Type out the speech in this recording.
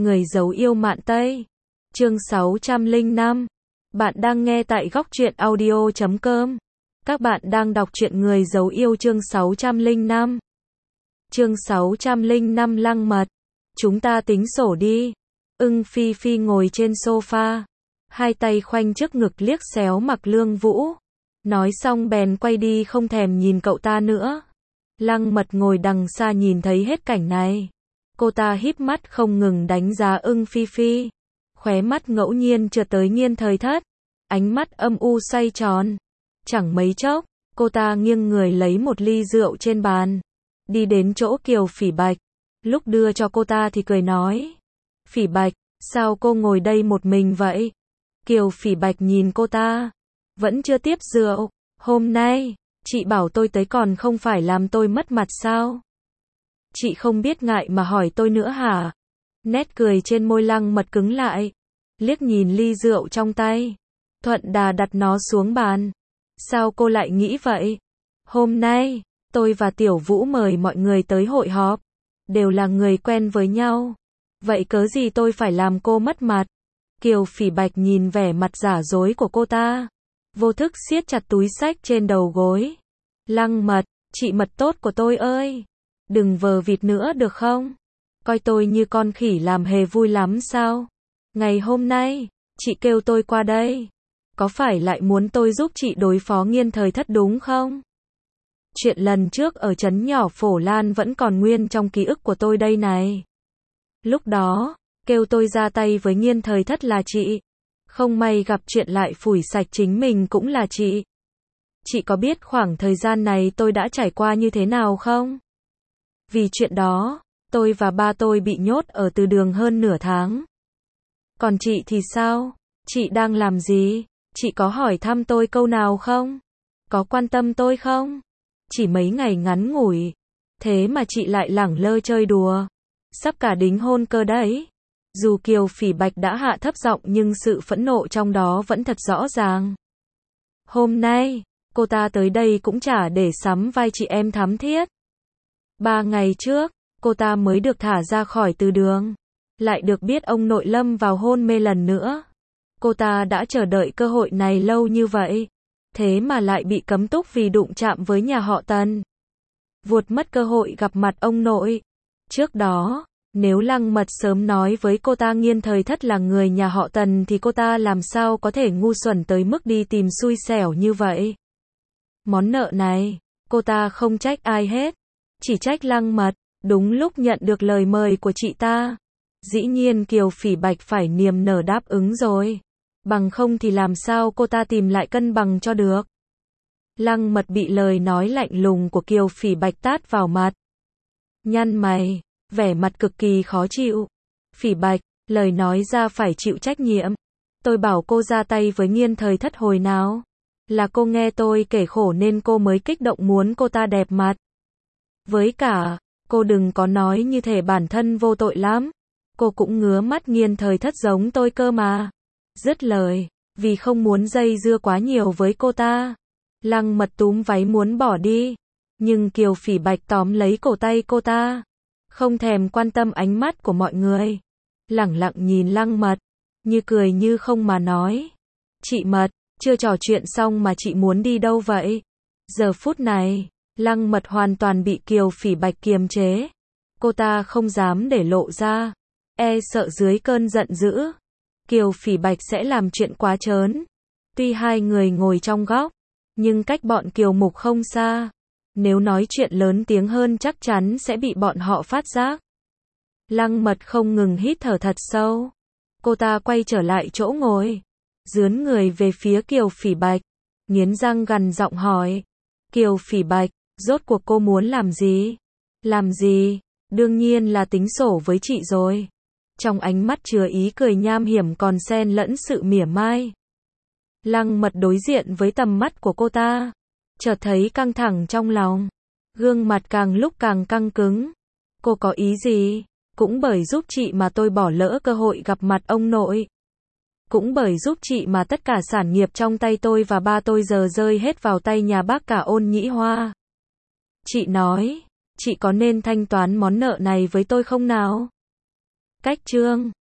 Người giấu yêu mạn Tây. Chương 605. Bạn đang nghe tại góc truyện audio.com. Các bạn đang đọc truyện Người giấu yêu chương 605. Chương 605 Lăng mật. Chúng ta tính sổ đi. Ưng Phi Phi ngồi trên sofa, hai tay khoanh trước ngực liếc xéo Mặc Lương Vũ. Nói xong bèn quay đi không thèm nhìn cậu ta nữa. Lăng mật ngồi đằng xa nhìn thấy hết cảnh này. Cô ta híp mắt không ngừng đánh giá Ưng Phi Phi. Khóe mắt ngẫu nhiên trượt tới Nghiên Thời Thất. Ánh mắt âm u xoay tròn. Chẳng mấy chốc, cô ta nghiêng người lấy một ly rượu trên bàn. Đi đến chỗ Kiều Phỉ Bạch. Lúc đưa cho cô ta thì cười nói. Phỉ Bạch, sao cô ngồi đây một mình vậy? Kiều Phỉ Bạch nhìn cô ta. Vẫn chưa tiếp rượu. Hôm nay, chị bảo tôi tới còn không phải làm tôi mất mặt sao? Chị không biết ngại mà hỏi tôi nữa hả? Nét cười trên môi Lăng mật cứng lại. Liếc nhìn ly rượu trong tay. Thuận đà đặt nó xuống bàn. Sao cô lại nghĩ vậy? Hôm nay, tôi và Tiểu Vũ mời mọi người tới hội họp. Đều là người quen với nhau. Vậy cớ gì tôi phải làm cô mất mặt? Kiều Phỉ Bạch nhìn vẻ mặt giả dối của cô ta. Vô thức siết chặt túi xách trên đầu gối. Lăng mật, chị mật tốt của tôi ơi. Đừng vờ vịt nữa được không? Coi tôi như con khỉ làm hề vui lắm sao? Ngày hôm nay, chị kêu tôi qua đây. Có phải lại muốn tôi giúp chị đối phó Nghiên Thời Thất đúng không? Chuyện lần trước ở trấn nhỏ Phổ Lan vẫn còn nguyên trong ký ức của tôi đây này. Lúc đó, kêu tôi ra tay với Nghiên Thời Thất là chị. Không may gặp chuyện lại phủi sạch chính mình cũng là chị. Chị có biết khoảng thời gian này tôi đã trải qua như thế nào không? Vì chuyện đó, tôi và ba tôi bị nhốt ở từ đường hơn nửa tháng. Còn chị thì sao? Chị đang làm gì? Chị có hỏi thăm tôi câu nào không? Có quan tâm tôi không? Chỉ mấy ngày ngắn ngủi. Thế mà chị lại lẳng lơ chơi đùa. Sắp cả đính hôn cơ đấy. Dù Kiều Phỉ Bạch đã hạ thấp giọng nhưng sự phẫn nộ trong đó vẫn thật rõ ràng. Hôm nay, cô ta tới đây cũng chả để sắm vai chị em thắm thiết. 3 ngày trước, cô ta mới được thả ra khỏi từ đường. Lại được biết ông nội lâm vào hôn mê lần nữa. Cô ta đã chờ đợi cơ hội này lâu như vậy. Thế mà lại bị cấm túc vì đụng chạm với nhà họ Tần. Vuột mất cơ hội gặp mặt ông nội. Trước đó, nếu Lăng mật sớm nói với cô ta Nghiên Thời Thất là người nhà họ Tần thì cô ta làm sao có thể ngu xuẩn tới mức đi tìm xui xẻo như vậy. Món nợ này, cô ta không trách ai hết. Chỉ trách Lăng mật, đúng lúc nhận được lời mời của chị ta. Dĩ nhiên Kiều Phỉ Bạch phải niềm nở đáp ứng rồi. Bằng không thì làm sao cô ta tìm lại cân bằng cho được. Lăng mật bị lời nói lạnh lùng của Kiều Phỉ Bạch tát vào mặt. Nhăn mày, vẻ mặt cực kỳ khó chịu. Phỉ Bạch, lời nói ra phải chịu trách nhiệm. Tôi bảo cô ra tay với Nghiên Thời Thất hồi nào? Là cô nghe tôi kể khổ nên cô mới kích động muốn cô ta đẹp mặt. Với cả, cô đừng có nói như thể bản thân vô tội lắm. Cô cũng ngứa mắt Nghiên Thời Thất giống tôi cơ mà. Dứt lời, vì không muốn dây dưa quá nhiều với cô ta. Lăng mật túm váy muốn bỏ đi. Nhưng Kiều Phỉ Bạch tóm lấy cổ tay cô ta. Không thèm quan tâm ánh mắt của mọi người. Lẳng lặng nhìn Lăng mật. Như cười như không mà nói. Chị mật, chưa trò chuyện xong mà chị muốn đi đâu vậy? Giờ phút này, Lăng mật hoàn toàn bị Kiều Phỉ Bạch kiềm chế. Cô ta không dám để lộ ra. E sợ dưới cơn giận dữ, Kiều Phỉ Bạch sẽ làm chuyện quá trớn. Tuy hai người ngồi trong góc, nhưng cách bọn Kiều Mục không xa. Nếu nói chuyện lớn tiếng hơn chắc chắn sẽ bị bọn họ phát giác. Lăng mật không ngừng hít thở thật sâu. Cô ta quay trở lại chỗ ngồi. Dướn người về phía Kiều Phỉ Bạch. Nghiến răng gằn giọng hỏi. Kiều Phỉ Bạch, rốt cuộc cô muốn làm gì? Làm gì? Đương nhiên là tính sổ với chị rồi. Trong ánh mắt chứa ý cười nham hiểm còn xen lẫn sự mỉa mai. Lăng mật đối diện với tầm mắt của cô ta. Chợt thấy căng thẳng trong lòng. Gương mặt càng lúc càng căng cứng. Cô có ý gì? Cũng bởi giúp chị mà tôi bỏ lỡ cơ hội gặp mặt ông nội. Cũng bởi giúp chị mà tất cả sản nghiệp trong tay tôi và ba tôi giờ rơi hết vào tay nhà bác cả Ôn Nhĩ Hoa. Chị nói, chị có nên thanh toán món nợ này với tôi không nào? Cách chương